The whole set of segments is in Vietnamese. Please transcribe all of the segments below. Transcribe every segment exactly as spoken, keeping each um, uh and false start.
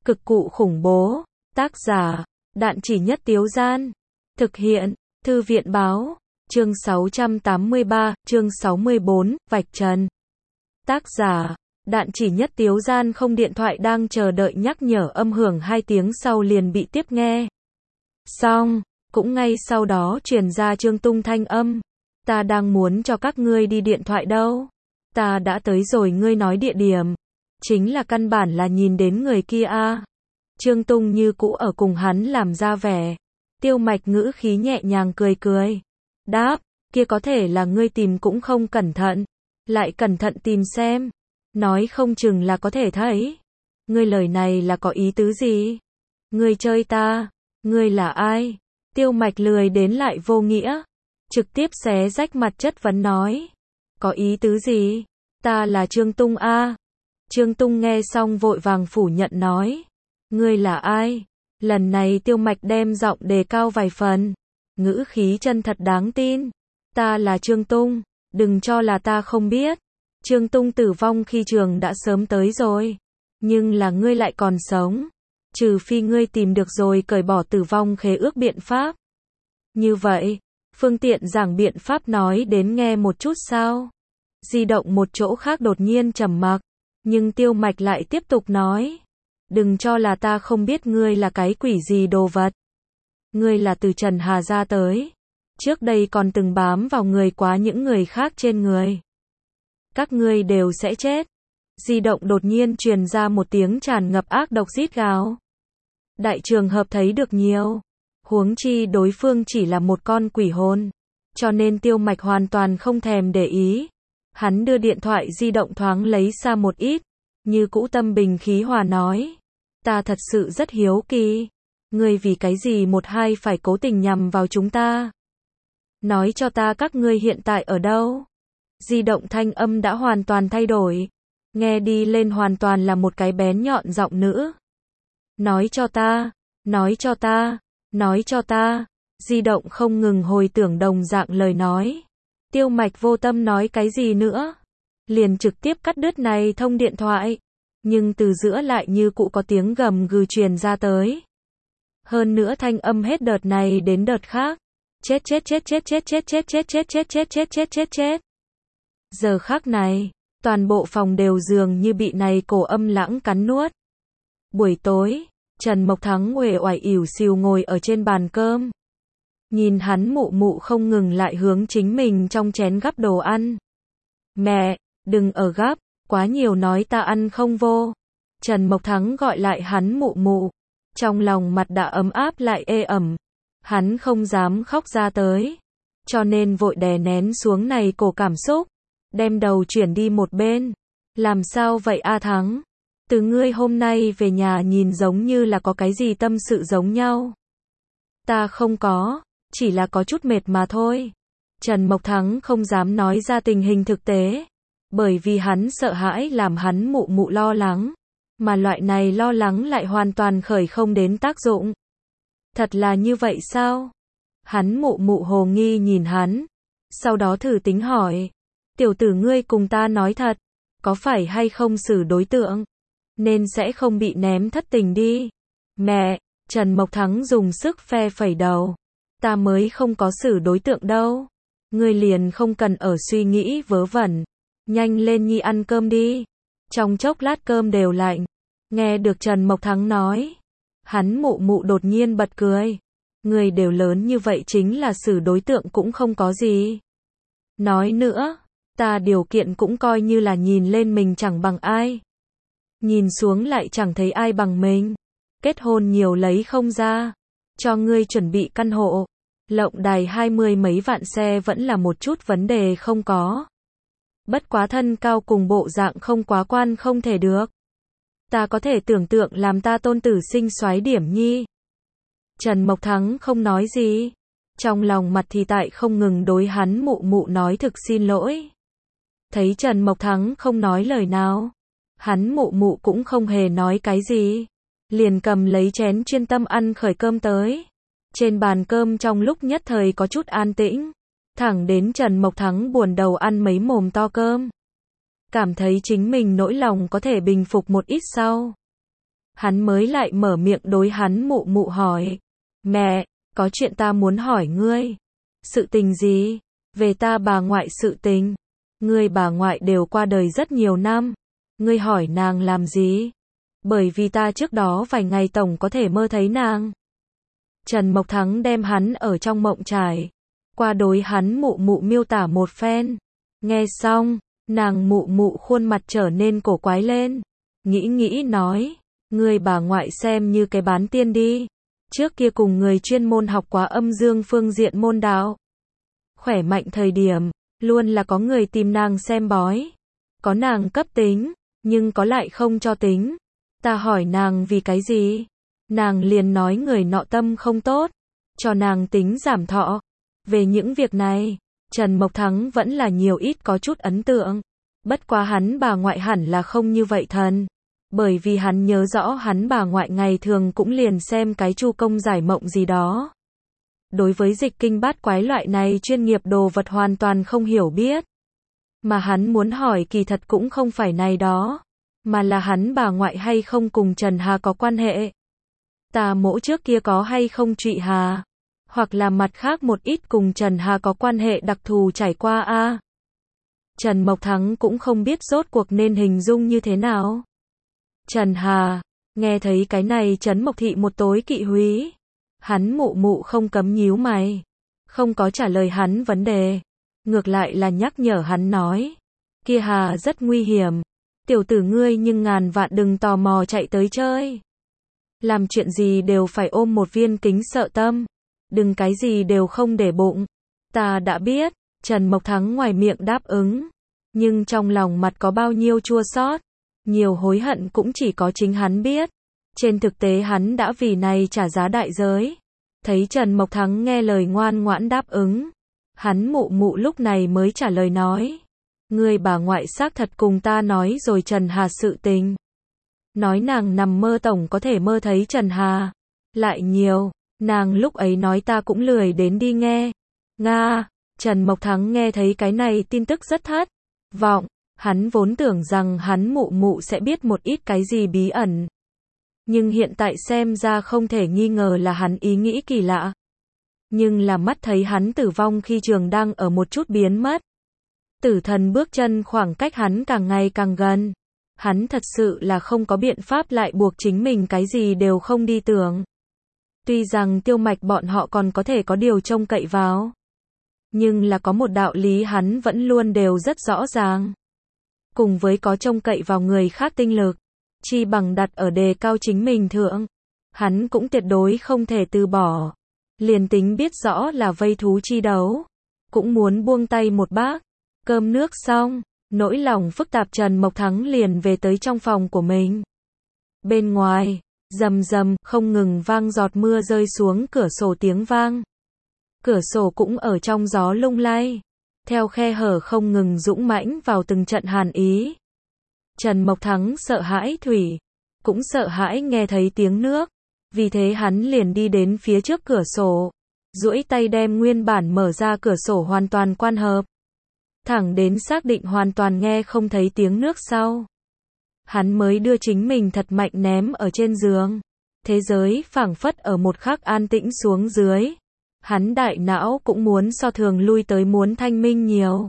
Cực cụ khủng bố. Tác giả, Đạn Chỉ Nhất Tiếu Gian. Thực hiện, Thư viện Báo. Chương sáu trăm tám mươi ba, chương sáu mươi bốn, vạch trần. Tác giả, Đạn Chỉ Nhất Tiếu Gian. Không, điện thoại đang chờ đợi nhắc nhở âm hưởng hai tiếng sau liền bị tiếp nghe. Xong, cũng ngay sau đó truyền ra Trương Tung thanh âm. Ta đang muốn cho các ngươi đi điện thoại đâu. Ta đã tới rồi, ngươi nói địa điểm. Chính là căn bản là nhìn đến người kia a. Trương Tung như cũ ở cùng hắn làm ra vẻ. Tiêu Mạch ngữ khí nhẹ nhàng cười cười. Đáp, kia có thể là ngươi tìm cũng không cẩn thận. Lại cẩn thận tìm xem. Nói không chừng là có thể thấy. Ngươi lời này là có ý tứ gì? Ngươi chơi ta? Ngươi là ai? Tiêu Mạch lười đến lại vô nghĩa. Trực tiếp xé rách mặt chất vấn nói. Có ý tứ gì? Ta là Trương Tung a. Trương Tung nghe xong vội vàng phủ nhận nói. Ngươi là ai? Lần này Tiêu Mạch đem giọng đề cao vài phần. Ngữ khí chân thật đáng tin. Ta là Trương Tung, đừng cho là ta không biết. Trương Tung tử vong khi trường đã sớm tới rồi. Nhưng là ngươi lại còn sống. Trừ phi ngươi tìm được rồi cởi bỏ tử vong khế ước biện pháp. Như vậy, phương tiện giảng biện pháp nói đến nghe một chút sao? Di động một chỗ khác đột nhiên trầm mặc. Nhưng Tiêu Mạch lại tiếp tục nói. Đừng cho là ta không biết ngươi là cái quỷ gì đồ vật. Ngươi là từ Trần Hà ra tới. Trước đây còn từng bám vào người quá những người khác trên người. Các ngươi đều sẽ chết. Di động đột nhiên truyền ra một tiếng tràn ngập ác độc rít gào. Đại trường hợp thấy được nhiều. Huống chi đối phương chỉ là một con quỷ hồn. Cho nên Tiêu Mạch hoàn toàn không thèm để ý. Hắn đưa điện thoại di động thoáng lấy xa một ít. Như cũ tâm bình khí hòa nói. Ta thật sự rất hiếu kỳ. Ngươi vì cái gì một hai phải cố tình nhằm vào chúng ta? Nói cho ta các ngươi hiện tại ở đâu? Di động thanh âm đã hoàn toàn thay đổi. Nghe đi lên hoàn toàn là một cái bén nhọn giọng nữ. Nói cho ta, nói cho ta, nói cho ta. Di động không ngừng hồi tưởng đồng dạng lời nói. Tiêu Mạch vô tâm nói cái gì nữa. Liền trực tiếp cắt đứt này thông điện thoại. Nhưng từ giữa lại như cụ có tiếng gầm gừ truyền ra tới. Hơn nữa thanh âm hết đợt này đến đợt khác. Chết chết chết chết chết chết chết chết chết chết chết chết chết chết chết. Giờ khắc này, toàn bộ phòng đều dường như bị này cổ âm lãng cắn nuốt. Buổi tối, Trần Mộc Thắng uể oải ỉu xìu ngồi ở trên bàn cơm. Nhìn hắn mụ mụ không ngừng lại hướng chính mình trong chén gắp đồ ăn. Mẹ, đừng ở gắp, quá nhiều nói ta ăn không vô. Trần Mộc Thắng gọi lại hắn mụ mụ. Trong lòng mặt đã ấm áp lại ê ẩm. Hắn không dám khóc ra tới. Cho nên vội đè nén xuống này cổ cảm xúc. Đem đầu chuyển đi một bên. Làm sao vậy A Thắng? Từ ngươi hôm nay về nhà nhìn giống như là có cái gì tâm sự giống nhau. Ta không có, chỉ là có chút mệt mà thôi. Trần Mộc Thắng không dám nói ra tình hình thực tế. Bởi vì hắn sợ hãi làm hắn mụ mụ lo lắng. Mà loại này lo lắng lại hoàn toàn khởi không đến tác dụng. Thật là như vậy sao? Hắn mụ mụ hồ nghi nhìn hắn. Sau đó thử tính hỏi. Tiểu tử ngươi cùng ta nói thật. Có phải hay không xử đối tượng? Nên sẽ không bị ném thất tình đi. Mẹ, Trần Mộc Thắng dùng sức phe phẩy đầu. Ta mới không có xử đối tượng đâu. Ngươi liền không cần ở suy nghĩ vớ vẩn. Nhanh lên nhi ăn cơm đi. Trong chốc lát cơm đều lạnh. Nghe được Trần Mộc Thắng nói. Hắn mụ mụ đột nhiên bật cười. Người đều lớn như vậy chính là xử đối tượng cũng không có gì. Nói nữa, ta điều kiện cũng coi như là nhìn lên mình chẳng bằng ai. Nhìn xuống lại chẳng thấy ai bằng mình. Kết hôn nhiều lấy không ra. Cho ngươi chuẩn bị căn hộ. Lộng đài hai mươi mấy vạn xe vẫn là một chút vấn đề không có. Bất quá thân cao cùng bộ dạng không quá quan không thể được. Ta có thể tưởng tượng làm ta tôn tử sinh soái điểm nhi. Trần Mộc Thắng không nói gì. Trong lòng mặt thì tại không ngừng đối hắn mụ mụ nói thực xin lỗi. Thấy Trần Mộc Thắng không nói lời nào. Hắn mụ mụ cũng không hề nói cái gì. Liền cầm lấy chén chuyên tâm ăn khởi cơm tới. Trên bàn cơm trong lúc nhất thời có chút an tĩnh. Thẳng đến Trần Mộc Thắng buồn đầu ăn mấy mồm to cơm. Cảm thấy chính mình nỗi lòng có thể bình phục một ít sau. hắn mới lại mở miệng đối hắn mụ mụ hỏi. Mẹ, có chuyện ta muốn hỏi ngươi. Sự tình gì? Về ta bà ngoại sự tình. Ngươi bà ngoại đều qua đời rất nhiều năm. Ngươi hỏi nàng làm gì? Bởi vì ta trước đó vài ngày tổng có thể mơ thấy nàng. Trần Mộc Thắng đem hắn ở trong mộng trải qua đối hắn mụ mụ miêu tả một phen. Nghe xong, nàng mụ mụ khuôn mặt trở nên cổ quái lên. Nghĩ nghĩ nói, ngươi bà ngoại xem như cái bán tiên đi. Trước kia cùng người chuyên môn học quá âm dương phương diện môn đạo. Khỏe mạnh thời điểm, luôn là có người tìm nàng xem bói. Có nàng cấp tính, nhưng có lại không cho tính. Ta hỏi nàng vì cái gì? Nàng liền nói người nọ tâm không tốt, cho nàng tính giảm thọ. Về những việc này, Trần Mộc Thắng vẫn là nhiều ít có chút ấn tượng. Bất quá hắn bà ngoại hẳn là không như vậy thần. Bởi vì hắn nhớ rõ hắn bà ngoại ngày thường cũng liền xem cái chu công giải mộng gì đó. Đối với dịch kinh bát quái loại này chuyên nghiệp đồ vật hoàn toàn không hiểu biết. Mà hắn muốn hỏi kỳ thật cũng không phải này đó, mà là hắn bà ngoại hay không cùng Trần Hà có quan hệ. Tà mỗ trước kia có hay không trụy hà, hoặc là mặt khác một ít cùng Trần Hà có quan hệ đặc thù trải qua a. À. Trần Mộc Thắng cũng không biết rốt cuộc nên hình dung như thế nào. Trần Hà, nghe thấy cái này Trấn Mộc Thị một tối kỵ húy. Hắn mụ mụ không cấm nhíu mày, không có trả lời hắn vấn đề, ngược lại là nhắc nhở hắn nói, kia Hà rất nguy hiểm, tiểu tử ngươi nhưng ngàn vạn đừng tò mò chạy tới chơi. Làm chuyện gì đều phải ôm một viên kính sợ tâm, đừng cái gì đều không để bụng. Ta đã biết, Trần Mộc Thắng ngoài miệng đáp ứng, nhưng trong lòng mặt có bao nhiêu chua xót, nhiều hối hận cũng chỉ có chính hắn biết. Trên thực tế hắn đã vì này trả giá đại giới. Thấy Trần Mộc Thắng nghe lời ngoan ngoãn đáp ứng, hắn mụ mụ lúc này mới trả lời nói, ngươi bà ngoại xác thật cùng ta nói rồi Trần Hà sự tình. Nói nàng nằm mơ tổng có thể mơ thấy Trần Hà. Lại nhiều, nàng lúc ấy nói ta cũng lười đến đi nghe. Nga, Trần Mộc Thắng nghe thấy cái này tin tức rất thất vọng, hắn vốn tưởng rằng hắn mụ mụ sẽ biết một ít cái gì bí ẩn. Nhưng hiện tại xem ra không thể nghi ngờ là hắn ý nghĩ kỳ lạ. Nhưng là mắt thấy hắn tử vong khi trường đang ở một chút biến mất. Tử thần bước chân khoảng cách hắn càng ngày càng gần. Hắn thật sự là không có biện pháp lại buộc chính mình cái gì đều không đi tưởng. Tuy rằng Tiêu Mạch bọn họ còn có thể có điều trông cậy vào. Nhưng là có một đạo lý hắn vẫn luôn đều rất rõ ràng. Cùng với có trông cậy vào người khác tinh lực, chi bằng đặt ở đề cao chính mình thượng. Hắn cũng tuyệt đối không thể từ bỏ. Liền tính biết rõ là vây thú chi đấu, cũng muốn buông tay một bác. Cơm nước xong, nỗi lòng phức tạp Trần Mộc Thắng liền về tới trong phòng của mình. Bên ngoài, rầm rầm, không ngừng vang giọt mưa rơi xuống cửa sổ tiếng vang. Cửa sổ cũng ở trong gió lung lay, theo khe hở không ngừng dũng mãnh vào từng trận hàn ý. Trần Mộc Thắng sợ hãi thủy, cũng sợ hãi nghe thấy tiếng nước, vì thế hắn liền đi đến phía trước cửa sổ, duỗi tay đem nguyên bản mở ra cửa sổ hoàn toàn quan hợp. Thẳng đến xác định hoàn toàn nghe không thấy tiếng nước sau, hắn mới đưa chính mình thật mạnh ném ở trên giường. Thế giới phảng phất ở một khắc an tĩnh xuống dưới. Hắn đại não cũng muốn so thường lui tới muốn thanh minh nhiều.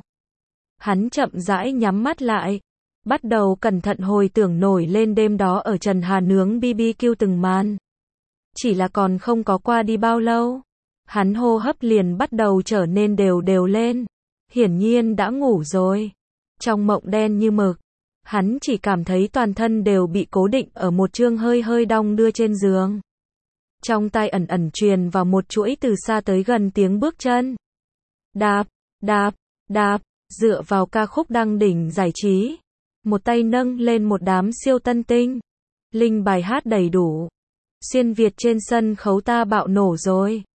Hắn chậm rãi nhắm mắt lại, bắt đầu cẩn thận hồi tưởng nổi lên đêm đó ở Trần Hà nướng bê bê kiu từng màn. Chỉ là còn không có qua đi bao lâu, hắn hô hấp liền bắt đầu trở nên đều đều lên. Hiển nhiên đã ngủ rồi. Trong mộng đen như mực, hắn chỉ cảm thấy toàn thân đều bị cố định ở một chương hơi hơi đong đưa trên giường. Trong tai ẩn ẩn truyền vào một chuỗi từ xa tới gần tiếng bước chân. Đạp, đạp, đạp, dựa vào ca khúc đăng đỉnh giải trí. Một tay nâng lên một đám siêu tân tinh. Linh bài hát đầy đủ. Xuyên Việt trên sân khấu ta bạo nổ rồi.